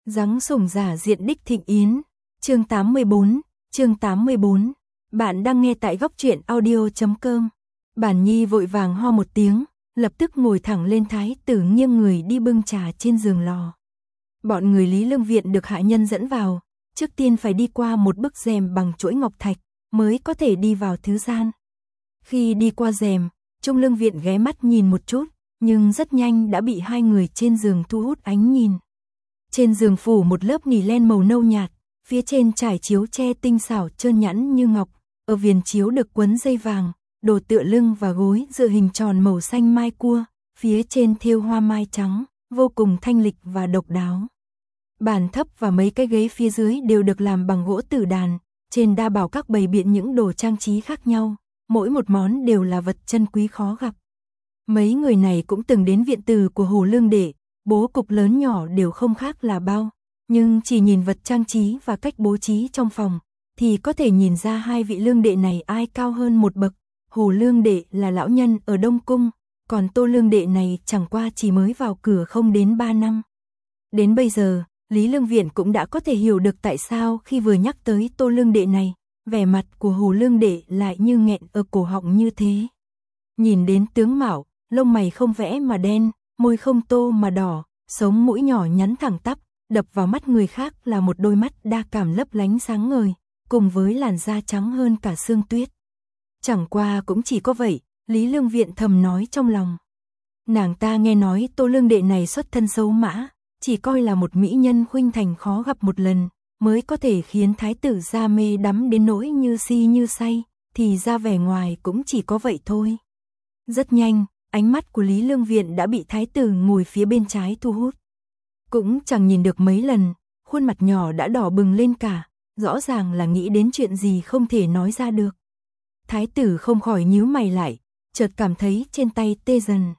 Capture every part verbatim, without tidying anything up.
Giáng sủng giả diện đích thịnh yến. Chương tám mươi bốn, chương tám mươi bốn. Bạn đang nghe tại góc truyện audio chấm com. Bản Nhi vội vàng ho một tiếng, lập tức ngồi thẳng lên, thái tử nghiêng người đi bưng trà trên giường lò. Bọn người Lý Lương Viện được hạ nhân dẫn vào, trước tiên phải đi qua một bức rèm bằng chuỗi ngọc thạch, mới có thể đi vào thứ gian. Khi đi qua rèm, Trung Lương Viện ghé mắt nhìn một chút, nhưng rất nhanh đã bị hai người trên giường thu hút ánh nhìn. Trên giường phủ một lớp nỉ len màu nâu nhạt, phía trên trải chiếu tre tinh xảo trơn nhẵn như ngọc, ở viền chiếu được quấn dây vàng, đồ tựa lưng và gối dựa hình tròn màu xanh mai cua, phía trên thêu hoa mai trắng, vô cùng thanh lịch và độc đáo. Bàn thấp và mấy cái ghế phía dưới đều được làm bằng gỗ tử đàn, trên đa bảo các bày biện những đồ trang trí khác nhau, mỗi một món đều là vật chân quý khó gặp. Mấy người này cũng từng đến viện từ của Hồ Lương Đệ, bố cục lớn nhỏ đều không khác là bao, nhưng chỉ nhìn vật trang trí và cách bố trí trong phòng, thì có thể nhìn ra hai vị Lương Đệ này ai cao hơn một bậc. Hồ Lương Đệ là lão nhân ở Đông Cung, còn Tô Lương Đệ này chẳng qua chỉ mới vào cửa không đến ba năm. Đến bây giờ, Lý Lương Viện cũng đã có thể hiểu được tại sao khi vừa nhắc tới Tô Lương Đệ này, vẻ mặt của Hồ Lương Đệ lại như nghẹn ở cổ họng như thế. Nhìn đến tướng mạo, lông mày không vẽ mà đen, môi không tô mà đỏ, sống mũi nhỏ nhắn thẳng tắp, đập vào mắt người khác là một đôi mắt đa cảm lấp lánh sáng ngời, cùng với làn da trắng hơn cả sương tuyết. Chẳng qua cũng chỉ có vậy, Lý Lương Viện thầm nói trong lòng. Nàng ta nghe nói Tô Lương Đệ này xuất thân xấu mã, chỉ coi là một mỹ nhân khuynh thành khó gặp một lần, mới có thể khiến thái tử ra mê đắm đến nỗi như si như say, thì ra vẻ ngoài cũng chỉ có vậy thôi. Rất nhanh, ánh mắt của Lý Lương Viện đã bị thái tử ngồi phía bên trái thu hút. Cũng chẳng nhìn được mấy lần, khuôn mặt nhỏ đã đỏ bừng lên cả, rõ ràng là nghĩ đến chuyện gì không thể nói ra được. Thái tử không khỏi nhíu mày lại, chợt cảm thấy trên tay tê dần.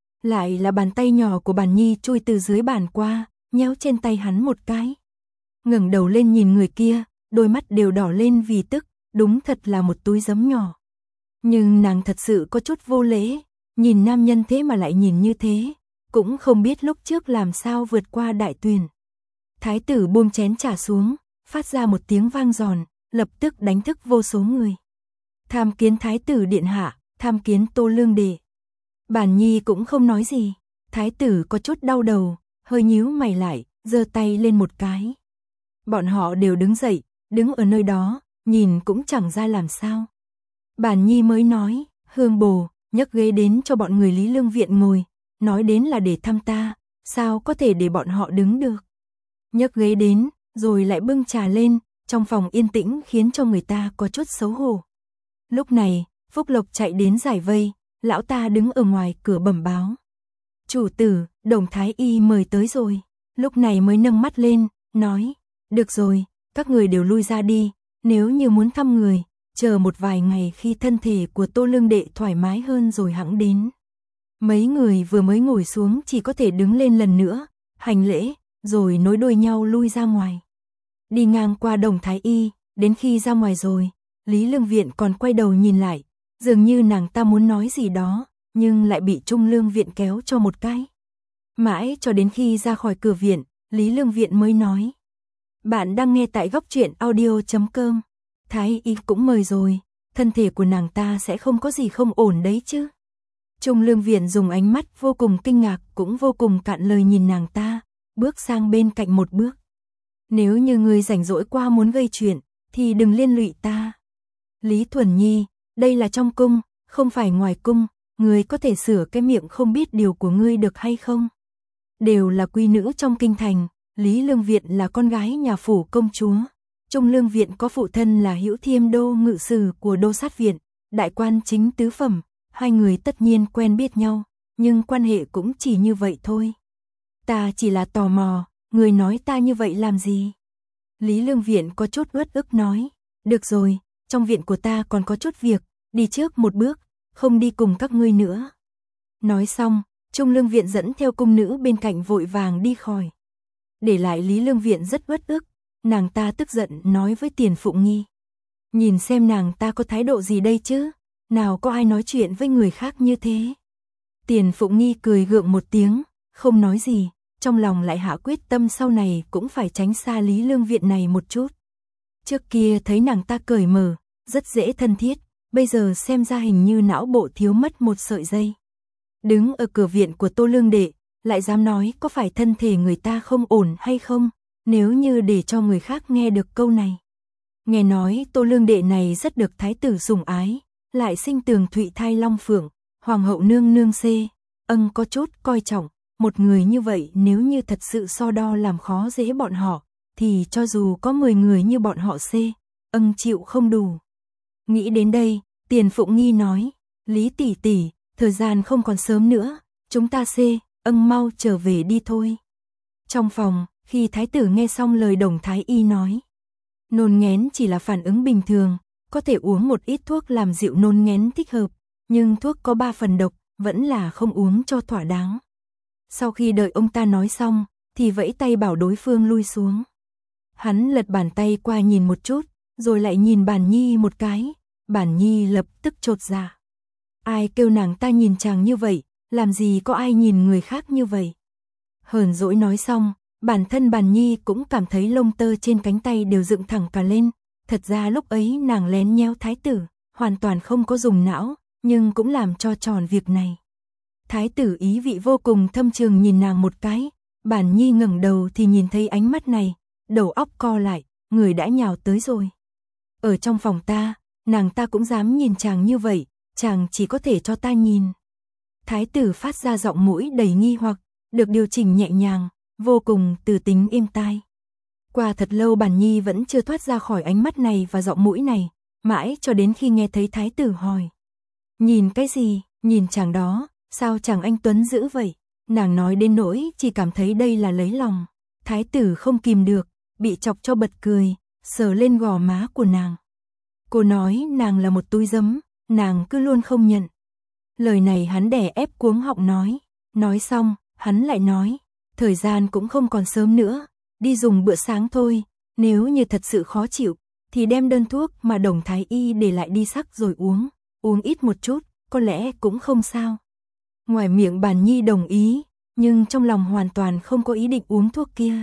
Lại là bàn tay nhỏ của Bản Nhi chui từ dưới bàn qua, nhéo trên tay hắn một cái. Ngẩng đầu lên nhìn người kia, đôi mắt đều đỏ lên vì tức, đúng thật là một túi giấm nhỏ. Nhưng nàng thật sự có chút vô lễ, nhìn nam nhân thế mà lại nhìn như thế, cũng không biết lúc trước làm sao vượt qua đại tuyền. Thái tử buông chén trà xuống, phát ra một tiếng vang giòn, lập tức đánh thức vô số người. Tham kiến thái tử điện hạ, tham kiến Tô Lương Đệ. Bản Nhi cũng không nói gì, thái tử có chút đau đầu, hơi nhíu mày lại, giơ tay lên một cái. Bọn họ đều đứng dậy, đứng ở nơi đó, nhìn cũng chẳng ra làm sao. Bản Nhi mới nói, Hương bồ, nhấc ghế đến cho bọn người Lý Lương Viện ngồi, nói đến là để thăm ta, sao có thể để bọn họ đứng được. Nhấc ghế đến, rồi lại bưng trà lên, trong phòng yên tĩnh khiến cho người ta có chút xấu hổ. Lúc này, Phúc Lộc chạy đến giải vây, lão ta đứng ở ngoài cửa bẩm báo. Chủ tử, Đồng Thái Y mời tới rồi. Lúc này mới nâng mắt lên, nói, được rồi, các người đều lui ra đi, nếu như muốn thăm người, chờ một vài ngày khi thân thể của Tô Lương Đệ thoải mái hơn rồi hẵng đến. Mấy người vừa mới ngồi xuống chỉ có thể đứng lên lần nữa, hành lễ, rồi nối đuôi nhau lui ra ngoài. Đi ngang qua Đồng Thái Y, đến khi ra ngoài rồi, Lý Lương Viện còn quay đầu nhìn lại, dường như nàng ta muốn nói gì đó, nhưng lại bị Trung Lương Viện kéo cho một cái. Mãi cho đến khi ra khỏi cửa viện, Lý Lương Viện mới nói. Bạn đang nghe tại góc truyện audio chấm com. Thái Y cũng mời rồi, thân thể của nàng ta sẽ không có gì không ổn đấy chứ. Trung Lương Viện dùng ánh mắt vô cùng kinh ngạc cũng vô cùng cạn lời nhìn nàng ta, bước sang bên cạnh một bước. Nếu như người rảnh rỗi qua muốn gây chuyện, thì đừng liên lụy ta. Lý Thuần Nhi, đây là trong cung, không phải ngoài cung, người có thể sửa cái miệng không biết điều của ngươi được hay không? Đều là quý nữ trong kinh thành, Lý Lương Viện là con gái nhà phủ công chúa. Trung Lương Viện có phụ thân là Hữu Thiêm Đô ngự sử của Đô Sát Viện, đại quan chính tứ phẩm, hai người tất nhiên quen biết nhau, nhưng quan hệ cũng chỉ như vậy thôi. Ta chỉ là tò mò, người nói ta như vậy làm gì? Lý Lương Viện có chút uất ức nói, được rồi, trong viện của ta còn có chút việc, đi trước một bước, không đi cùng các ngươi nữa. Nói xong, Trung Lương Viện dẫn theo cung nữ bên cạnh vội vàng đi khỏi. Để lại Lý Lương Viện rất uất ức, nàng ta tức giận nói với Tiền Phụng Nghi. Nhìn xem nàng ta có thái độ gì đây chứ, nào có ai nói chuyện với người khác như thế. Tiền Phụng Nghi cười gượng một tiếng, không nói gì, trong lòng lại hạ quyết tâm sau này cũng phải tránh xa Lý Lương Viện này một chút. Trước kia thấy nàng ta cởi mở, rất dễ thân thiết, bây giờ xem ra hình như não bộ thiếu mất một sợi dây. Đứng ở cửa viện của Tô Lương Đệ, lại dám nói có phải thân thể người ta không ổn hay không, nếu như để cho người khác nghe được câu này. Nghe nói Tô Lương Đệ này rất được thái tử sủng ái, lại sinh tường thụy thai long phượng, hoàng hậu nương nương xê, ân có chút coi trọng, một người như vậy nếu như thật sự so đo làm khó dễ bọn họ, thì cho dù có mười người như bọn họ xê, ân chịu không đủ. Nghĩ đến đây, Tiền Phụng Nghi nói, Lý tỷ tỷ, thời gian không còn sớm nữa, chúng ta xê, ân mau trở về đi thôi. Trong phòng, khi thái tử nghe xong lời Đồng Thái Y nói, nôn nghén chỉ là phản ứng bình thường, có thể uống một ít thuốc làm dịu nôn nghén thích hợp, nhưng thuốc có ba phần độc, vẫn là không uống cho thỏa đáng. Sau khi đợi ông ta nói xong, thì vẫy tay bảo đối phương lui xuống. Hắn lật bàn tay qua nhìn một chút, rồi lại nhìn Bản Nhi một cái, Bản Nhi lập tức chột dạ. Ai kêu nàng ta nhìn chàng như vậy, làm gì có ai nhìn người khác như vậy. Hờn dỗi nói xong, bản thân Bản Nhi cũng cảm thấy lông tơ trên cánh tay đều dựng thẳng cả lên. Thật ra lúc ấy nàng lén nhéo thái tử, hoàn toàn không có dùng não, nhưng cũng làm cho tròn việc này. Thái tử ý vị vô cùng thâm trường nhìn nàng một cái, Bản Nhi ngẩng đầu thì nhìn thấy ánh mắt này, đầu óc co lại, người đã nhào tới rồi. Ở trong phòng ta, nàng ta cũng dám nhìn chàng như vậy, chàng chỉ có thể cho ta nhìn. Thái tử phát ra giọng mũi đầy nghi hoặc, được điều chỉnh nhẹ nhàng, vô cùng từ tính êm tai. Qua thật lâu Bản Nhi vẫn chưa thoát ra khỏi ánh mắt này và giọng mũi này, mãi cho đến khi nghe thấy thái tử hỏi. Nhìn cái gì, nhìn chàng đó, sao chàng anh Tuấn dữ vậy? Nàng nói đến nỗi chỉ cảm thấy đây là lấy lòng. Thái tử không kìm được, bị chọc cho bật cười, sờ lên gò má của nàng. Cô nói nàng là một túi giấm, nàng cứ luôn không nhận. Lời này hắn đè ép cuống họng nói, nói xong, hắn lại nói, thời gian cũng không còn sớm nữa, đi dùng bữa sáng thôi, nếu như thật sự khó chịu, thì đem đơn thuốc mà Đồng Thái Y để lại đi sắc rồi uống, uống ít một chút, có lẽ cũng không sao. Ngoài miệng Bản Nhi đồng ý, nhưng trong lòng hoàn toàn không có ý định uống thuốc kia.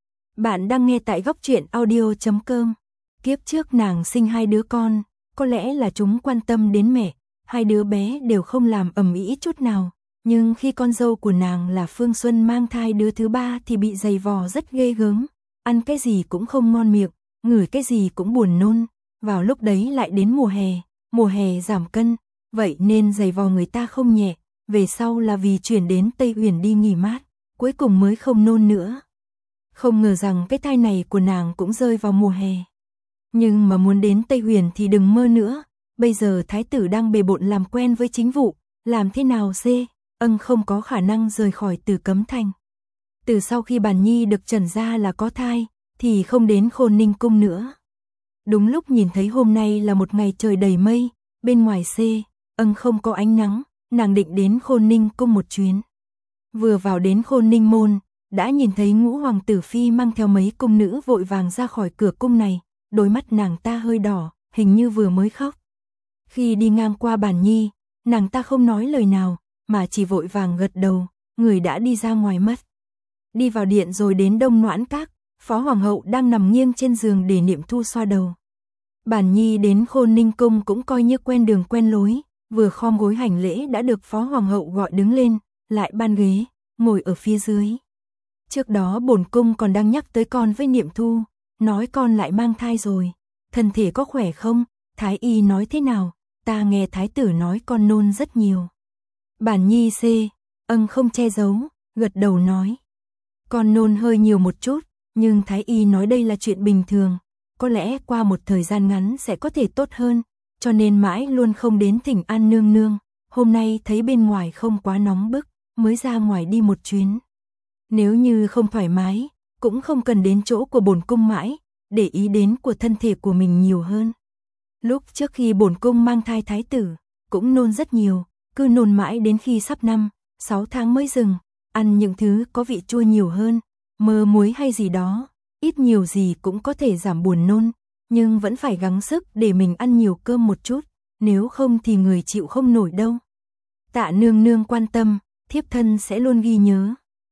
Bạn đang nghe tại góc truyện audio chấm com. Kiếp trước nàng sinh hai đứa con, có lẽ là chúng quan tâm đến mẹ, hai đứa bé đều không làm ầm ĩ chút nào, nhưng khi con dâu của nàng là Phương Xuân mang thai đứa thứ ba thì bị dày vò rất ghê gớm, ăn cái gì cũng không ngon miệng, ngửi cái gì cũng buồn nôn, vào lúc đấy lại đến mùa hè, mùa hè giảm cân, vậy nên dày vò người ta không nhẹ, về sau là vì chuyển đến Tây Uyển đi nghỉ mát, cuối cùng mới không nôn nữa. Không ngờ rằng cái thai này của nàng cũng rơi vào mùa hè. Nhưng mà muốn đến Tây Huyền thì đừng mơ nữa, bây giờ thái tử đang bề bộn làm quen với chính vụ, làm thế nào dê, ân không có khả năng rời khỏi Từ Cấm Thành. Từ sau khi Bản Nhi được trần ra là có thai, thì không đến Khôn Ninh Cung nữa. Đúng lúc nhìn thấy hôm nay là một ngày trời đầy mây, bên ngoài xê, ân không có ánh nắng, nàng định đến Khôn Ninh Cung một chuyến. Vừa vào đến Khôn Ninh Môn, đã nhìn thấy Ngũ Hoàng tử phi mang theo mấy cung nữ vội vàng ra khỏi cửa cung này, đôi mắt nàng ta hơi đỏ, hình như vừa mới khóc. Khi đi ngang qua Bản Nhi, nàng ta không nói lời nào, mà chỉ vội vàng gật đầu, người đã đi ra ngoài mất. Đi vào điện rồi đến Đông Noãn Các, Phó Hoàng hậu đang nằm nghiêng trên giường để niệm thu xoa đầu. Bản Nhi đến Khôn Ninh Cung cũng coi như quen đường quen lối, vừa khom gối hành lễ đã được Phó Hoàng hậu gọi đứng lên, lại ban ghế, ngồi ở phía dưới. Trước đó bổn cung còn đang nhắc tới con với niệm thu, nói con lại mang thai rồi, thân thể có khỏe không, Thái y nói thế nào, ta nghe thái tử nói con nôn rất nhiều. Bản Nhi xê, ân không che giấu, gật đầu nói. Con nôn hơi nhiều một chút, nhưng thái y nói đây là chuyện bình thường, có lẽ qua một thời gian ngắn sẽ có thể tốt hơn, cho nên mãi luôn không đến thỉnh an nương nương, hôm nay thấy bên ngoài không quá nóng bức, mới ra ngoài đi một chuyến. Nếu như không thoải mái, cũng không cần đến chỗ của bổn cung mãi, để ý đến của thân thể của mình nhiều hơn. Lúc trước khi bổn cung mang thai thái tử, cũng nôn rất nhiều, cứ nôn mãi đến khi sắp năm, sáu tháng mới dừng, ăn những thứ có vị chua nhiều hơn, mơ muối hay gì đó, ít nhiều gì cũng có thể giảm buồn nôn, nhưng vẫn phải gắng sức để mình ăn nhiều cơm một chút, nếu không thì người chịu không nổi đâu. Tạ nương nương quan tâm, thiếp thân sẽ luôn ghi nhớ.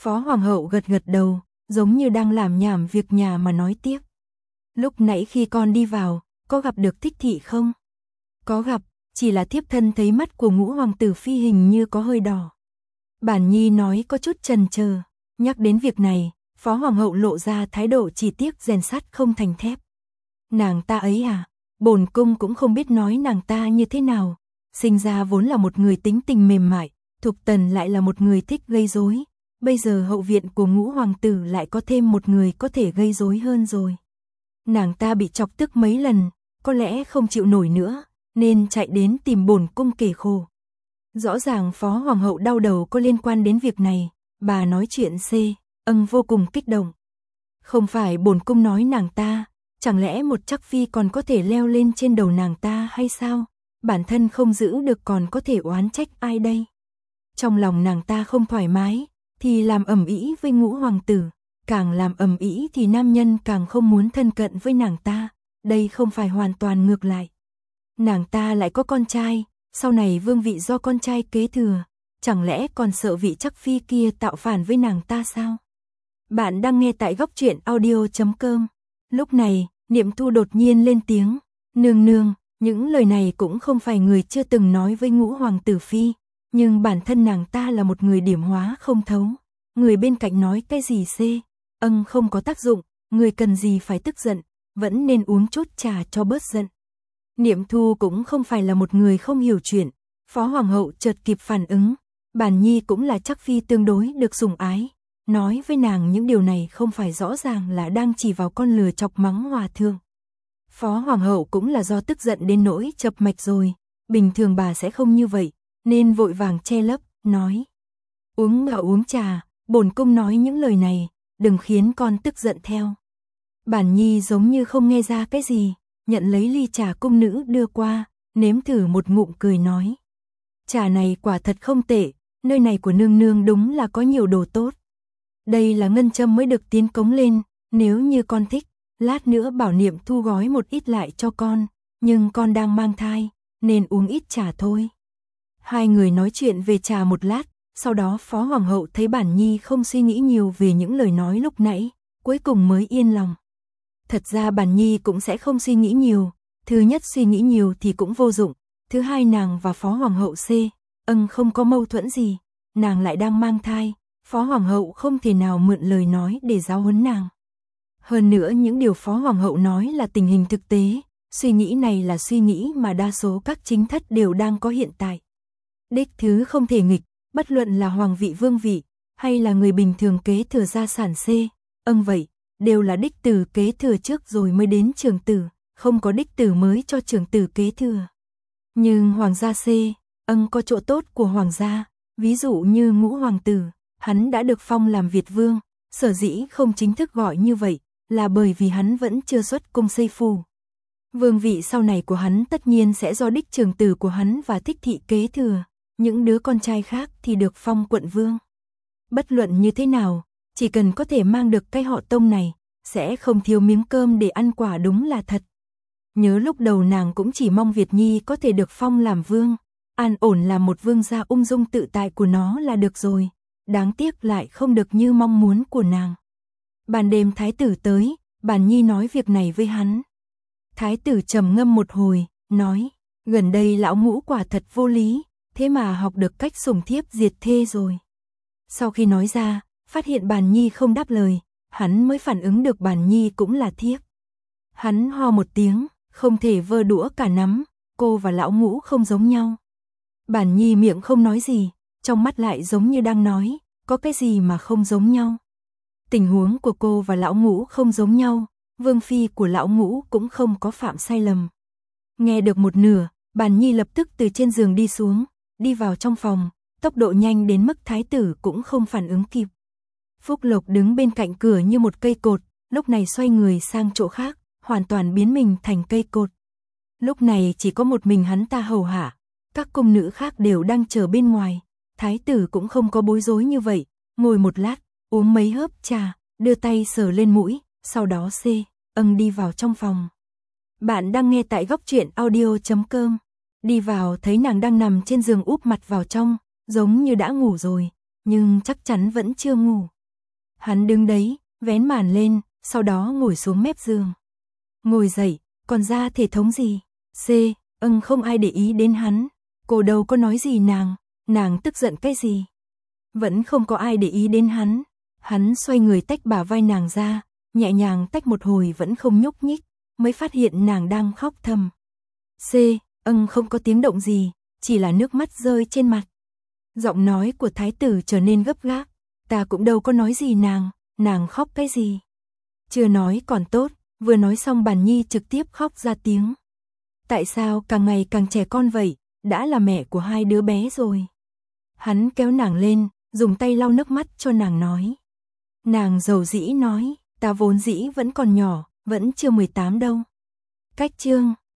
Phó Hoàng hậu gật gật đầu, giống như đang làm nhảm việc nhà mà nói tiếp. Lúc nãy khi con đi vào, có gặp được Thích thị không? Có gặp, chỉ là thiếp thân thấy mắt của Ngũ hoàng tử phi hình như có hơi đỏ. Bản Nhi nói có chút chần chờ, nhắc đến việc này, Phó Hoàng hậu lộ ra thái độ chỉ tiếc rèn sắt không thành thép. Nàng ta ấy à, bổn cung cũng không biết nói nàng ta như thế nào, sinh ra vốn là một người tính tình mềm mại, Thục Tần lại là một người thích gây rối, bây giờ hậu viện của Ngũ hoàng tử lại có thêm một người có thể gây rối hơn rồi. Nàng ta bị chọc tức mấy lần, có lẽ không chịu nổi nữa, nên chạy đến tìm bổn cung kể khổ. Rõ ràng Phó Hoàng hậu đau đầu có liên quan đến việc này, bà nói chuyện C, âng vô cùng kích động. Không phải bổn cung nói nàng ta, chẳng lẽ một chắc phi còn có thể leo lên trên đầu nàng ta hay sao? Bản thân không giữ được còn có thể oán trách ai đây? Trong lòng nàng ta không thoải mái, thì làm ầm ĩ với Ngũ hoàng tử, càng làm ầm ĩ thì nam nhân càng không muốn thân cận với nàng ta, đây không phải hoàn toàn ngược lại. Nàng ta lại có con trai, sau này vương vị do con trai kế thừa, chẳng lẽ còn sợ vị chắc phi kia tạo phản với nàng ta sao? Bạn đang nghe tại góc truyện audio chấm com. Lúc này, Niệm Thu đột nhiên lên tiếng, nương nương, những lời này cũng không phải người chưa từng nói với Ngũ hoàng tử phi, nhưng bản thân nàng ta là một người điểm hóa không thấu, người bên cạnh nói cái gì C, âng không có tác dụng, người cần gì phải tức giận, vẫn nên uống chút trà cho bớt giận. Niệm Thu cũng không phải là một người không hiểu chuyện, Phó Hoàng hậu chợt kịp phản ứng, Bản Nhi cũng là chắc phi tương đối được sủng ái, nói với nàng những điều này không phải rõ ràng là đang chỉ vào con lừa chọc mắng hòa thượng. Phó Hoàng hậu cũng là do tức giận đến nỗi chập mạch rồi, bình thường bà sẽ không như vậy, nên vội vàng che lấp, nói. Uống ngạo uống trà, bổn cung nói những lời này, đừng khiến con tức giận theo. Bản Nhi giống như không nghe ra cái gì, nhận lấy ly trà cung nữ đưa qua, nếm thử một ngụm cười nói. Trà này quả thật không tệ, nơi này của nương nương đúng là có nhiều đồ tốt. Đây là ngân châm mới được tiến cống lên, nếu như con thích, lát nữa bảo Niệm Thu gói một ít lại cho con, nhưng con đang mang thai, nên uống ít trà thôi. Hai người nói chuyện về trà một lát, sau đó Phó Hoàng hậu thấy Bản Nhi không suy nghĩ nhiều về những lời nói lúc nãy, cuối cùng mới yên lòng. Thật ra Bản Nhi cũng sẽ không suy nghĩ nhiều, thứ nhất suy nghĩ nhiều thì cũng vô dụng, thứ hai nàng và Phó Hoàng hậu C, âng không có mâu thuẫn gì, nàng lại đang mang thai, Phó Hoàng hậu không thể nào mượn lời nói để giáo huấn nàng. Hơn nữa những điều Phó Hoàng hậu nói là tình hình thực tế, suy nghĩ này là suy nghĩ mà đa số các chính thất đều đang có hiện tại. Đích thứ không thể nghịch, bất luận là hoàng vị vương vị, hay là người bình thường kế thừa gia sản C, âng vậy, đều là đích tử kế thừa trước rồi mới đến trưởng tử, không có đích tử mới cho trưởng tử kế thừa. Nhưng hoàng gia C, âng có chỗ tốt của hoàng gia, ví dụ như Ngũ hoàng tử, hắn đã được phong làm Việt vương, sở dĩ không chính thức gọi như vậy, là bởi vì hắn vẫn chưa xuất cung xây phủ. Vương vị sau này của hắn tất nhiên sẽ do đích trưởng tử của hắn và Thích thị kế thừa, những đứa con trai khác thì được phong quận vương. Bất luận như thế nào, chỉ cần có thể mang được cái họ Tông này, sẽ không thiếu miếng cơm để ăn quả đúng là thật. Nhớ lúc đầu nàng cũng chỉ mong Việt Nhi có thể được phong làm vương, an ổn làm một vương gia ung dung tự tại của nó là được rồi, đáng tiếc lại không được như mong muốn của nàng. Ban đêm thái tử tới, Bản Nhi nói việc này với hắn. Thái tử trầm ngâm một hồi, nói, gần đây lão Ngũ quả thật vô lý, thế mà học được cách sủng thiếp diệt thê rồi. Sau khi nói ra, phát hiện Bản Nhi không đáp lời, hắn mới phản ứng được Bản Nhi cũng là thiếp. Hắn ho một tiếng, không thể vơ đũa cả nắm, cô và lão Ngũ không giống nhau. Bản Nhi miệng không nói gì, trong mắt lại giống như đang nói, có cái gì mà không giống nhau. Tình huống của cô và lão Ngũ không giống nhau, vương phi của lão Ngũ cũng không có phạm sai lầm. Nghe được một nửa, Bản Nhi lập tức từ trên giường đi xuống, đi vào trong phòng, tốc độ nhanh đến mức thái tử cũng không phản ứng kịp. Phúc Lộc đứng bên cạnh cửa như một cây cột, lúc này xoay người sang chỗ khác, hoàn toàn biến mình thành cây cột. Lúc này chỉ có một mình hắn ta hầu hạ, các cung nữ khác đều đang chờ bên ngoài, thái tử cũng không có bối rối như vậy, ngồi một lát, uống mấy hớp trà, đưa tay sờ lên mũi, sau đó C, âng đi vào trong phòng. Bạn đang nghe tại góc truyện audio chấm com. Đi vào thấy nàng đang nằm trên giường úp mặt vào trong, giống như đã ngủ rồi, nhưng chắc chắn vẫn chưa ngủ. Hắn đứng đấy, vén màn lên, sau đó ngồi xuống mép giường. Ngồi dậy, còn ra thể thống gì? C, ưng không ai để ý đến hắn. Cô đâu có nói gì nàng, nàng tức giận cái gì? Vẫn không có ai để ý đến hắn. Hắn xoay người tách bả vai nàng ra, nhẹ nhàng tách một hồi vẫn không nhúc nhích, mới phát hiện nàng đang khóc thầm. C, ưng không có tiếng động gì, chỉ là nước mắt rơi trên mặt. Giọng nói của thái tử trở nên gấp gáp, ta cũng đâu có nói gì nàng, nàng khóc cái gì? Chưa nói còn tốt, vừa nói xong Bàn Nhi trực tiếp khóc ra tiếng. Tại sao càng ngày càng trẻ con vậy, đã là mẹ của hai đứa bé rồi. Hắn kéo nàng lên, dùng tay lau nước mắt cho nàng nói. Nàng dầu dĩ nói, ta vốn dĩ vẫn còn nhỏ, vẫn chưa mười tám đâu. Cách chương